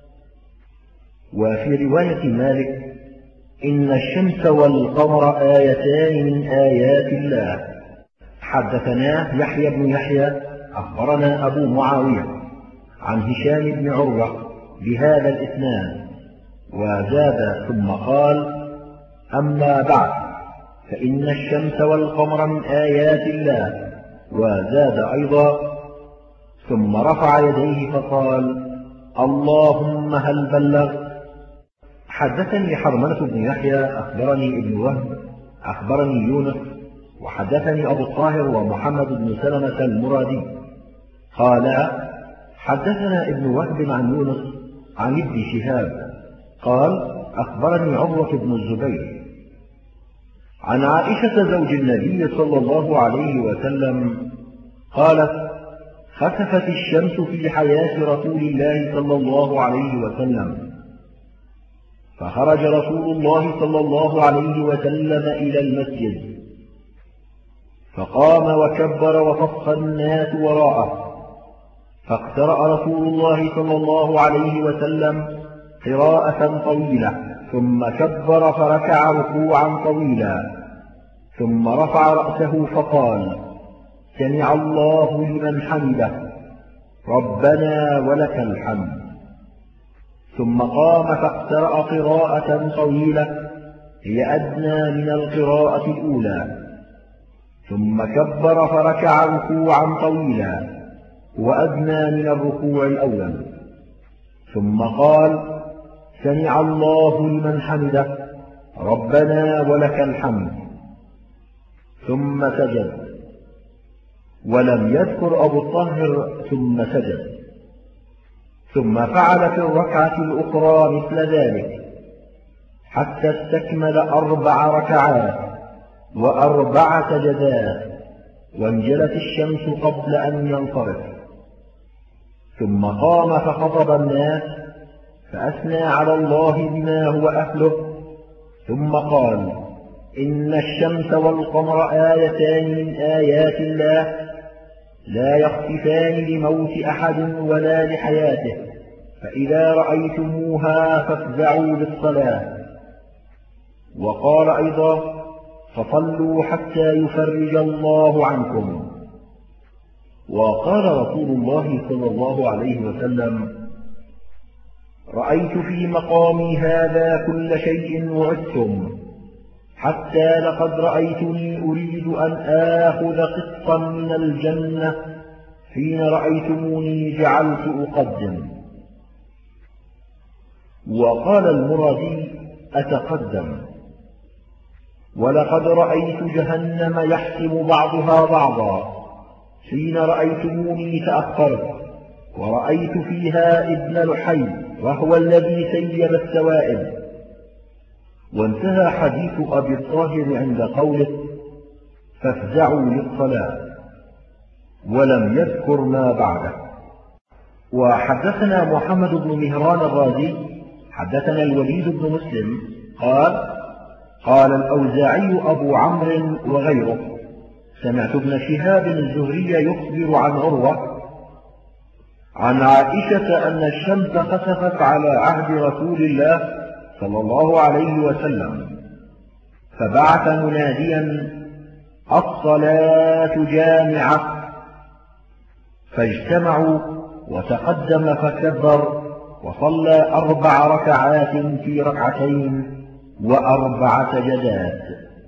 S1: وفي رواية مالك: إن الشمس والقمر آيتان من آيات الله. حدثنا يحيى بن يحيى أخبرنا أبو معاوية عن هشام بن عروة بهذا الإسناد، وزاد ثم قال: أما بعد، فإن الشمس والقمر من آيات الله. وزاد أيضا: ثم رفع يديه فقال: اللهم هل بلغت؟ حدثني حرملة بن يحيى أخبرني ابن وهب أخبرني يونس وحدثني أبو الطاهر ومحمد بن سلمة المرادي قال: حدثنا ابن وهب عن يونس عن ابن شهاب قال: أخبرني عروة بن الزبير عن عائشة زوج النبي صلى الله عليه وسلم قالت: خسفت الشمس في حياة رسول الله صلى الله عليه وسلم، فخرج رسول الله صلى الله عليه وسلم إلى المسجد، فقام وكبر وصف الناس وراءه، فاقترأ رسول الله صلى الله عليه وسلم قراءة طويلة، ثم كبر فركع ركوعا طويلا، ثم رفع رأسه فقال: سمع الله لمن حمده، ربنا ولك الحمد. ثم قام فاقترأ قراءة طويلة هي أدنى من القراءة الأولى، ثم كبر فركع ركوعا طويلا وأدنى من الركوع الأول، ثم قال: سمع الله لمن حمده ربنا ولك الحمد، ثم سجد. ولم يذكر أبو الطاهر ثم سجد، ثم فعل في الركعة الأخرى مثل ذلك حتى استكمل 4 ركعات و4 سجدات، وانجلت الشمس قبل أن ينصرف. ثم قام فخطب الناس فأثنى على الله بما هو أهله، ثم قال: إن الشمس والقمر آيتان من آيات الله لا يخسفان لموت أحد ولا لحياته، فإذا رأيتموها فافزعوا للصلاة. وقال أيضا: فصلوا حتى يفرج الله عنكم. وقال رسول الله صلى الله عليه وسلم: رأيت في مقامي هذا كل شيء وعدتم، حتى لقد رأيتني أريد أن آخذ قسطا من الجنة، حين رأيتموني جعلت أقدم. وقال المرادي: أتقدم. ولقد رأيت جهنم يحسم بعضها بعضا، حين رأيتموني تأخرت، ورأيت فيها ابن لحي وهو الذي سيب السوائب. وانتهى حديث أبي الطاهر عند قوله: فافزعوا للصلاة، ولم يذكر ما بعده. وحدثنا محمد بن مهران الرازي حدثنا الوليد بن مسلم قال: قال الأوزاعي أبو عمرو وغيره: سمعت ابن شهاب الزهري يخبر عن عروة عن عائشة أن الشمس خسفت على عهد رسول الله صلى الله عليه وسلم، فبعث مناديا: الصلاة جامعة، فاجتمعوا، وتقدم فكبر، وصلى 4 ركعات في ركعتين و4 سجدات.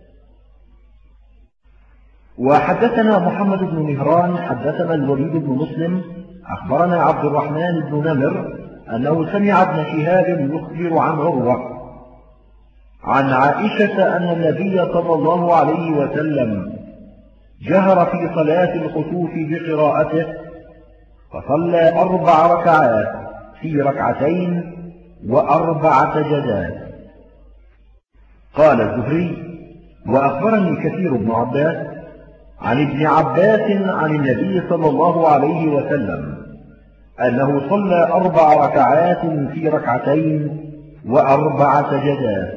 S1: وحدثنا محمد بن مهران حدثنا الوليد بن مسلم أخبرنا عبد الرحمن بن نمر أنه سمع ابن شهاب يخبر عن عروة عن عائشة أن النبي صلى الله عليه وسلم جهر في صلاة الخسوف بقراءته، فصلى 4 ركعات في ركعتين و4 سجدات. قال الزهري: وأخبرني كثير بن عباس عن ابن عباس عن النبي صلى الله عليه وسلم أنه صلى 4 ركعات في ركعتين و4 سجدات.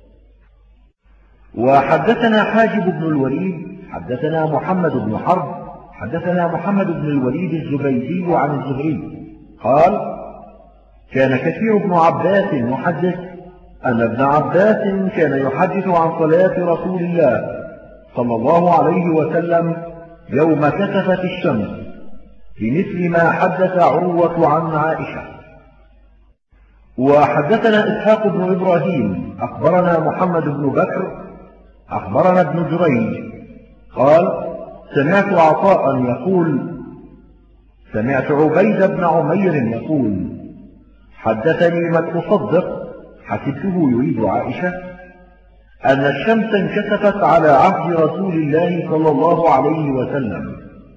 S1: وحدثنا حاجب بن الوليد حدثنا محمد بن حرب حدثنا محمد بن الوليد الزبيدي عن الزهري قال: كان كثير بن عباس يحدث أن ابن عباس كان يحدث عن صلاة رسول الله صلى الله عليه وسلم يوم كسفت الشمس بمثل ما حدث عروة عن عائشة. وحدثنا إسحاق بن إبراهيم أخبرنا محمد بن بكر أخبرنا ابن جريج قال: سمعت عطاء يقول: سمعت عبيد بن عمير يقول: حدثني من أصدق، حسبته يريد عائشة، أن الشمس انكسفت على عهد رسول الله صلى الله عليه وسلم،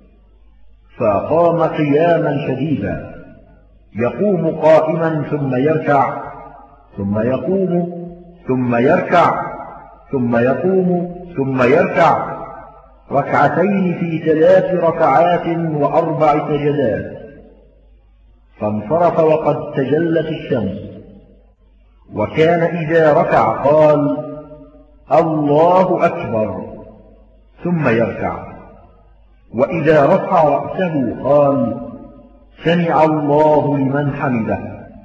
S1: فقام قياما شديدا، يقوم قائما ثم يركع، ثم يقوم ثم يركع، ثم يقوم ثم يركع، ركعتين في 3 ركعات و4 سجدات، فانصرف وقد تجلت الشمس. وكان إذا ركع قال: الله أكبر، ثم يركع، وإذا رفع رأسه قال: سمع الله لمن حمده،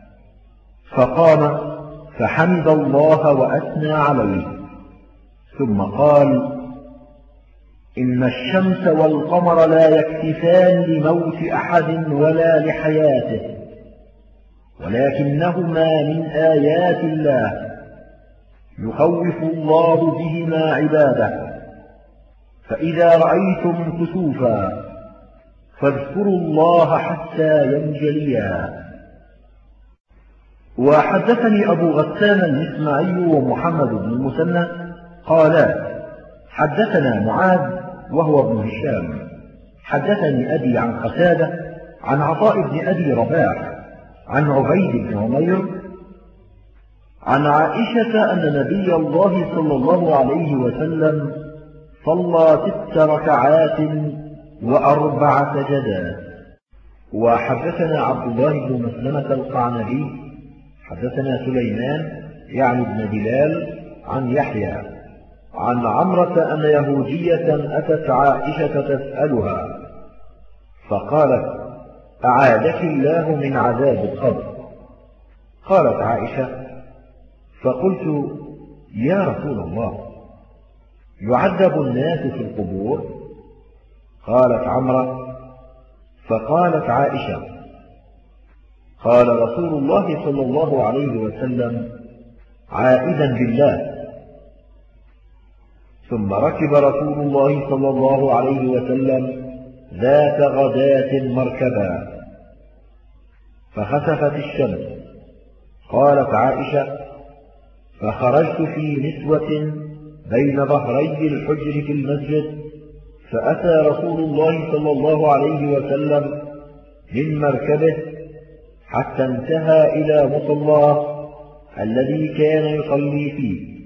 S1: فقام فحمد الله وأثنى عليه، ثم قال: إن الشمس والقمر لا يكتفان لموت أحد ولا لحياته، ولكنهما من آيات الله يخوف الله بهما عباده، فإذا رأيتم كسوفا فاذكروا الله حتى ينجليا. وحدثني أبو غسان المسمعي ومحمد بن المثنى قالا حدثنا معاذ وهو ابن هشام حدثني أبي عن قتادة عن عطاء بن أبي رباح عن عبيد بن عمير عن عائشة أن نبي الله صلى الله عليه وسلم صلى 6 ركعات و4 سجدات. وحدثنا عبد الله بن مسلمة القعنبي حدثنا سليمان يعني بن بلال عن يحيى عن عمرة أن يهودية أتت عائشة تسألها فقالت أعاذك الله من عذاب القبر. قالت عائشة فقلت يا رسول الله يعذب الناس في القبور؟ قالت عمرة فقالت عائشة قال رسول الله صلى الله عليه وسلم عائذا بالله. ثم ركب رسول الله صلى الله عليه وسلم ذات غداة مركبا فخسفت الشمس. قالت عائشة فخرجت في نسوة بين ظهري الحجر في المسجد فأتى رسول الله صلى الله عليه وسلم من مركبه حتى انتهى إلى مصلاه الذي كان يصلي فيه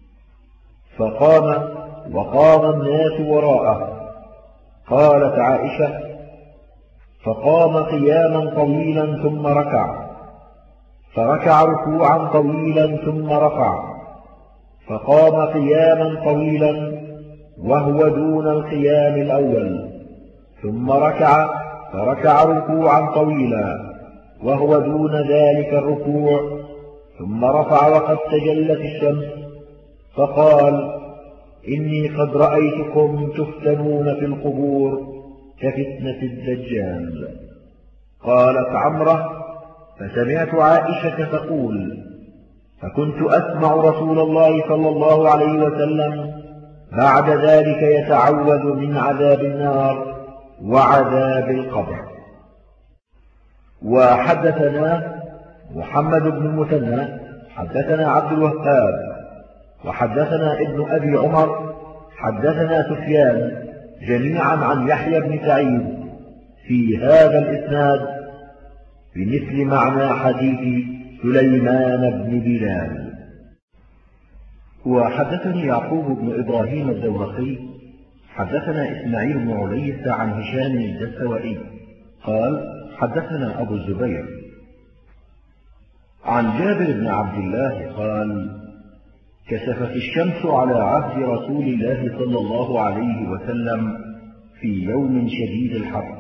S1: فقام وقام الناس وراءه. قالت عائشة فقام قياما طويلا ثم ركع فركع ركوعا طويلا ثم رفع فقام قياما طويلا وهو دون القيام الأول ثم ركع فركع ركوعا طويلا وهو دون ذلك الركوع ثم رفع وقد تجلت الشمس فقال إني قد رأيتكم تفتنون في القبور كفتنة الدجال. قالت عمرة فسمعت عائشة تقول فكنت أسمع رسول الله صلى الله عليه وسلم بعد ذلك يتعوذ من عذاب النار وعذاب القبر. وحدثنا محمد بن المثنى حدثنا عبد الوهاب وحدثنا ابن أبي عمر حدثنا سفيان جميعا عن يحيى بن سعيد في هذا الإسناد بمثل معنى حديث سليمان بن بلال. وحدثني يعقوب بن إبراهيم الدورقي حدثنا إسماعيل بن عليس عن هشام الدستوائي قال حدثنا أبو الزبير عن جابر بن عبد الله قال كسفت الشمس على عهد رسول الله صلى الله عليه وسلم في يوم شديد الحر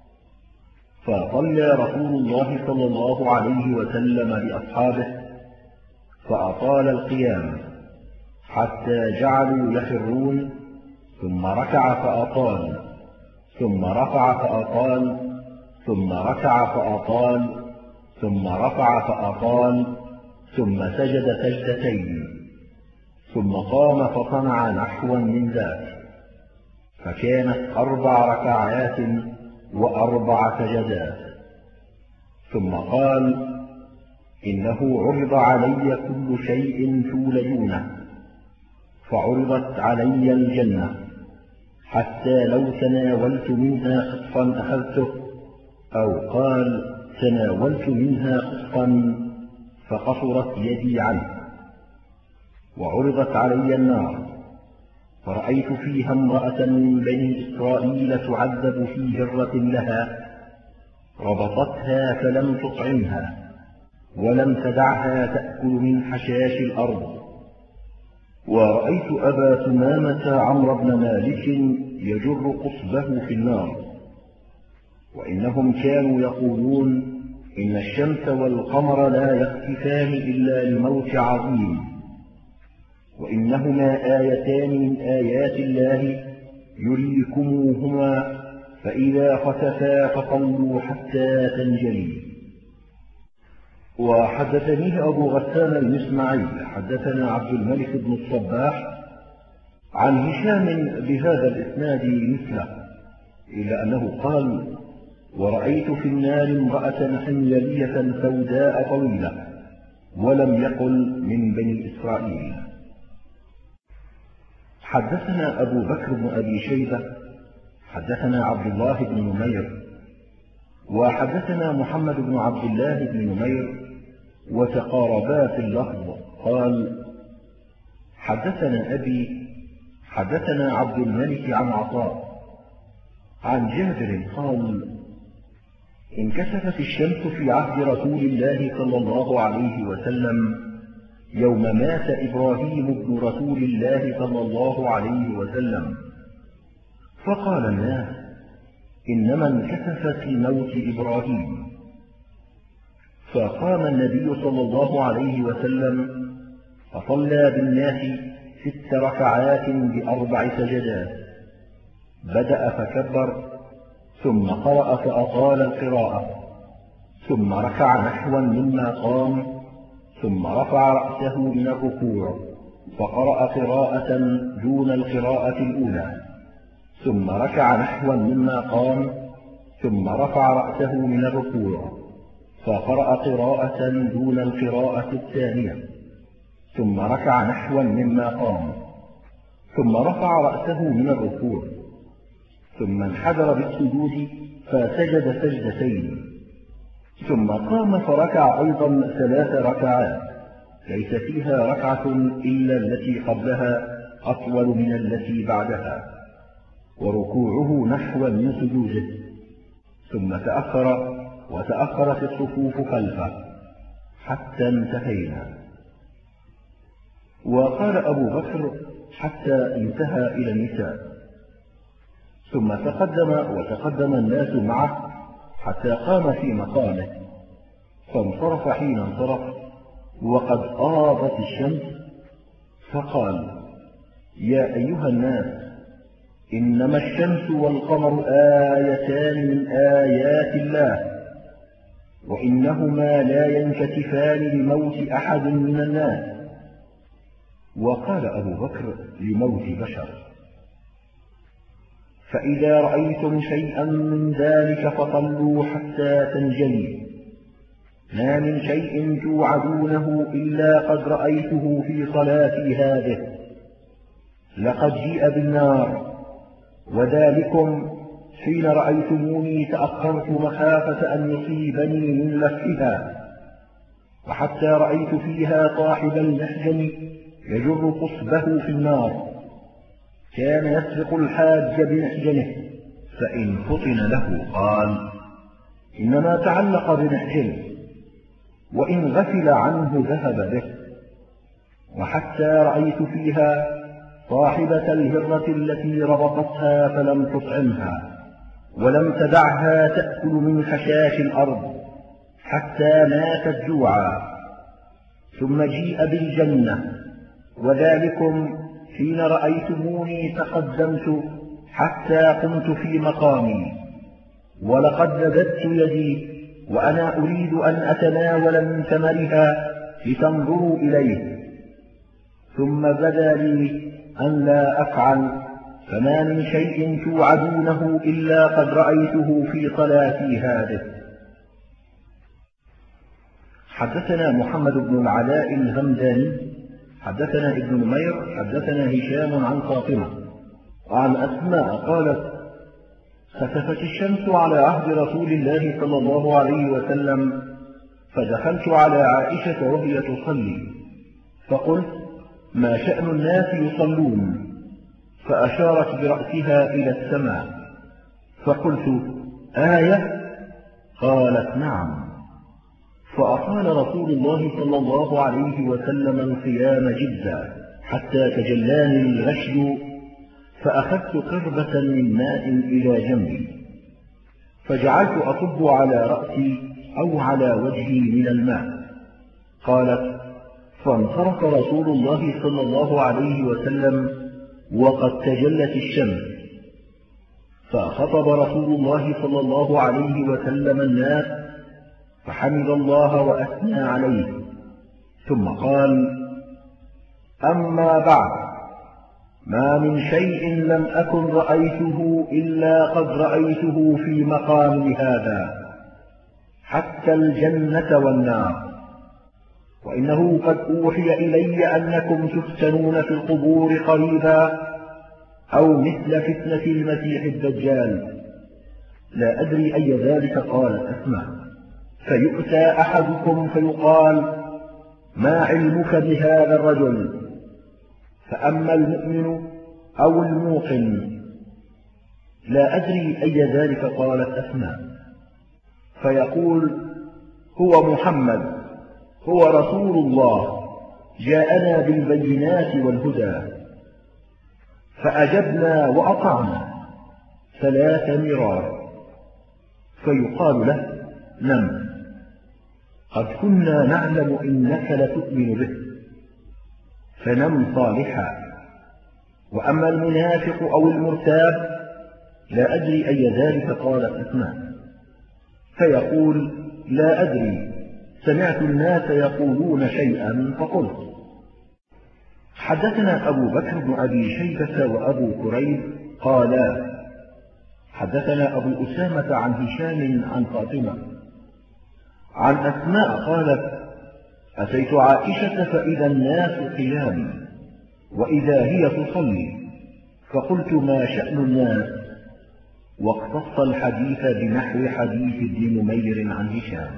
S1: فصلى رسول الله صلى الله عليه وسلم بأصحابه فأطال القيام حتى جعلوا يخرون ثم ركع فأطال ثم رفع فأطال ثم ركع فأطال ثم رفع فأطال ثم سجد سجدتين ثم قام فصنع نحوا من ذاك فكانت 4 ركعات و4 سجدات ثم قال إنه عرض علي كل شيء تولدونه فعرضت علي الجنة حتى لو تناولت منها خطفا أخذته أو قال تناولت منها خطفا فقصرت يدي عنه وعرضت علي النار فرأيت فيها امرأة من بني إسرائيل تعذب في هرة لها ربطتها فلم تطعمها ولم تدعها تأكل من حشاش الأرض. ورأيت أبا تمامة عمرو بن مالك يجر قصبه في النار وإنهم كانوا يقولون إن الشمس والقمر لا يختفان إلا لموت عظيم وإنهما آيتان من آيات الله يريكموهما فإذا خسفا فصلوا حتى تنجلي. وحدثنيه أبو غسان المسمعي حدثنا عبد الملك بن الصباح عن هشام بهذا الإسناد مثله، إلا أنه قال: ورأيت في النار امرأة حميرية سوداء طويلة، ولم يقل من بني إسرائيل. حدثنا أبو بكر بن أبي شيبة حدثنا عبد الله بن نمير وحدثنا محمد بن عبد الله بن نمير وتقاربا في اللفظ. قال: حدثنا أبي حدثنا عبد الملك عن عطاء عن جابر قال: انكسفت الشمس في عهد رسول الله صلى الله عليه وسلم يوم مات إبراهيم بن رسول الله صلى الله عليه وسلم، فقال الناس: إنما انكسفت لموت إبراهيم. فقام النبي صلى الله عليه وسلم فصلى بالناس 6 ركعات ب4 سجدات، بدأ فكبر، ثم قرأ فأطال القراءة، ثم ركع نحوا مما قام، ثم رفع رأسه من الركوع فقرأ قراءة دون القراءة الأولى، ثم ركع نحوا مما قام، ثم رفع رأسه من الركوع فقرأ قراءة دون القراءة الثانية، ثم ركع نحوا مما قام، ثم رفع رأسه من الركوع، ثم انحدر بالسجود فسجد سجدتين، ثم قام فركع أيضا 3 ركعات ليس فيها ركعة إلا التي قبلها أطول من التي بعدها، وركوعه نحو من سجوده، ثم تأخر وتأخرت الصفوف خلفه حتى انتهينا. وقال أبو بكر: حتى انتهى إلى النساء، ثم تقدم وتقدم الناس معه حتى قام في مقامه، فانصرف حين انصرف وقد آضت الشمس، فقال: يا أيها الناس، إنما الشمس والقمر آيتان من آيات الله، وإنهما لا ينكسفان لموت أحد من الناس. وقال أبو بكر: لموت بشر. فإذا رأيتم شيئا من ذلك فصلوا حتى تنجلي، ما من شيء توعدونه إلا قد رأيته في صلاتي هذه، لقد جيء بالنار، وذلكم حين رأيتموني تأخرت مخافة أن يصيبني من لفها، وحتى رأيت فيها صاحب المحجن يجر قصبه في النار، كان يسبق الحاج بمحجنه، فإن فطن له قال: إنما تعلق بمحجنه، وإن غفل عنه ذهب به. وحتى رأيت فيها صاحبة الهرة التي ربطتها فلم تطعمها، ولم تدعها تأكل من خشاش الأرض حتى ماتت جوعا، ثم جيء بالجنة، وذلكم حين رأيتموني تقدمت حتى قمت في مقامي، ولقد مددت يدي وأنا أريد أن أتناول من ثمرها لتنظروا إليه، ثم بدا لي أن لا أفعل، فما من شيء توعدونه إلا قد رأيته في صلاتي هذه. حدثنا محمد بن العلاء الهمداني حدثنا ابن نمير حدثنا هشام عن فاطمة وعن أسماء قالت: خسفت الشمس على عهد رسول الله صلى الله عليه وسلم، فدخلت على عائشة وهي تصلي، فقلت: ما شأن الناس يصلون؟ فأشارت برأسها إلى السماء، فقلت: آية؟ قالت: نعم. فأطال رسول الله صلى الله عليه وسلم القيام جدا حتى تجلاني الغشي، فأخذت قربة من ماء إلى جنبي، فجعلت أصب على رأسي أو على وجهي من الماء. قالت: فانصرف رسول الله صلى الله عليه وسلم وقد تجلت الشمس، فخطب رسول الله صلى الله عليه وسلم الناس، فحمد الله وأثنى عليه، ثم قال: أما بعد، ما من شيء لم أكن رأيته إلا قد رأيته في مقام هذا، حتى الجنة والنار. وإنه قد أوحي إلي أنكم تفتنون في القبور قريبا، أو مثل فتنة المسيح الدجال. لا أدري أي ذلك قالت أسماء. فيؤتى أحدكم فيقال: ما علمك بهذا الرجل؟ فأما المؤمن أو الموقن. لا أدري أي ذلك قالت أسماء. فيقول: هو محمد، هو رسول الله، جاءنا بالبينات والهدى. فأجبنا وأطعنا 3 مرار. فيقال له: نم، قد كنا نعلم إنك لتؤمن به، فنم صالحا. وأما المنافق أو المرتاب، لا أدري أي ذلك قالت أسماء. فيقول: لا أدري، سمعت الناس يقولون شيئا فقلت. حدثنا أبو بكر بن أبي شيبة وأبو كريب قالا: حدثنا أبو أسامة عن هشام عن فاطمة عن أسماء قالت: أتيت عائشة فإذا الناس قيام، وإذا هي تصلي، فقلت: ما شأن الناس؟ واقتص الحديث بنحو حديث ابن نمير عن هشام.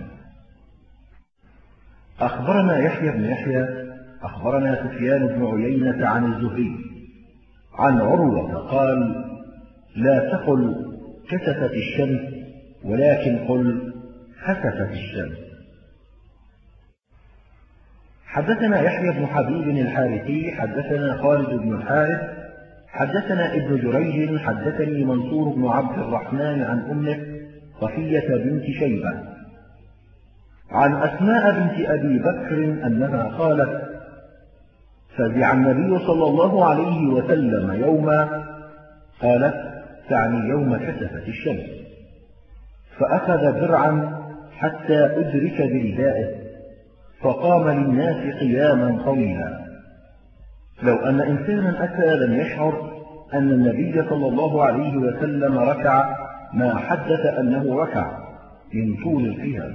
S1: أخبرنا يحيى بن يحيى أخبرنا سفيان بن عيينة عن الزهري عن عروة قال: لا تقل كسفت الشمس، ولكن قل خسفت الشمس. حدثنا يحيى بن حبيب الحارثي حدثنا خالد بن الحارث حدثنا ابن جريج حدثني منصور بن عبد الرحمن عن أمه صفية بنت شيبة عن أسماء بنت أبي بكر أنها قالت: فزع النبي صلى الله عليه وسلم يوما، قالت تعني يوم كسفت الشمس، فأخذ درعا حتى أدرك بردائه، فقام للناس قياما طويلا. لو أن إنسانا أتى لم يشعر أن النبي صلى الله عليه وسلم ركع ما حدث أنه ركع من طول القيام.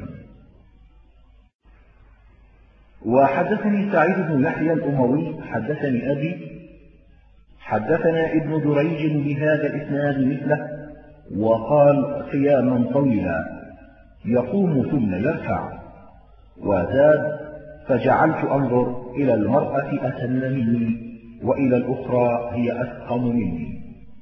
S1: وحدثني سعيد بن يحيى الأموي حدثني أبي حدثنا ابن جريج بهذا الإسناد مثله، وقال قياما طويلا يقوم ثم يركع، وزاد: فجعلت أنظر إلى المرأة أسن مني، وإلى الأخرى هي أسقم مني.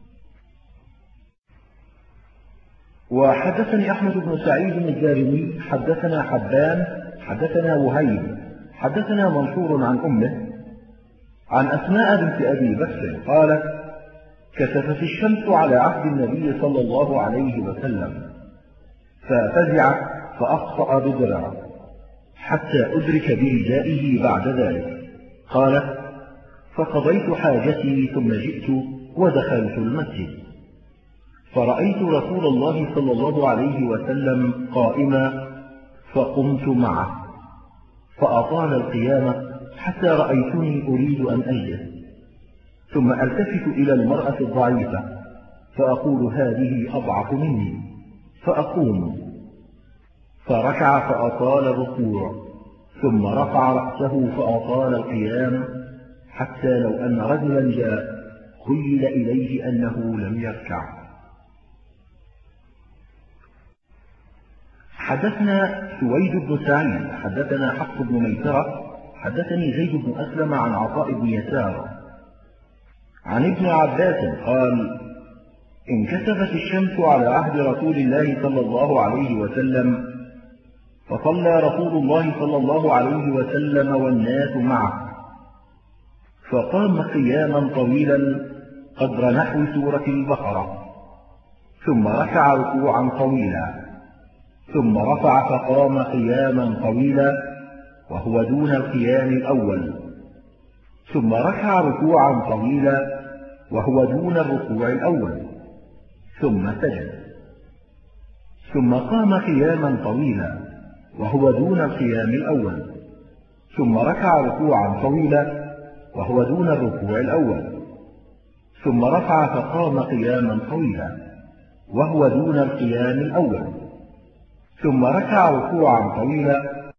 S1: وحدثني أحمد بن سعيد الدارمي حدثنا حبان حدثنا وهيب حدثنا منصور عن أمه عن أسماء بنت أبي بكر قالت: كسفت الشمس على عهد النبي صلى الله عليه وسلم، ففزع فأخطأ بدرعه حتى أدرك بردائه بعد ذلك. قالت: فقضيت حاجتي ثم جئت ودخلت المسجد، فرأيت رسول الله صلى الله عليه وسلم قائما، فقمت معه، فأطال القيامة حتى رأيتني أريد أن أجلس، ثم ألتفت إلى المرأة الضعيفة فأقول: هذه أضعف مني، فأقوم، فركع فأطال الركوع، ثم رفع رأسه فأطال القيام، حتى لو أن رجلا جاء خيل إليه أنه لم يركع. حدثنا سويد بن سعيد حدثنا حفص بن ميسرة حدثني زيد بن أسلم عن عطاء بن يسار عن ابن عباس قال: انكسفت الشمس على عهد رسول الله صلى الله عليه وسلم، فصلى رسول الله صلى الله عليه وسلم والناس معه، فقام قياما طويلا قدر نحو سورة البقرة، ثم ركع ركوعا طويلا، ثم رفع فقام قياما طويلا وهو دون القيام الأول، ثم ركع ركوعا طويلا وهو دون الركوع الأول، ثم سجد، ثم قام قياما طويلا وهو دون القيام الأول، ثم ركع ركوعا طويلا وهو دون الركوع الأول، ثم رفع فقام قياما طويلا وهو دون القيام الأول، ثم ركع ركوعا طويلا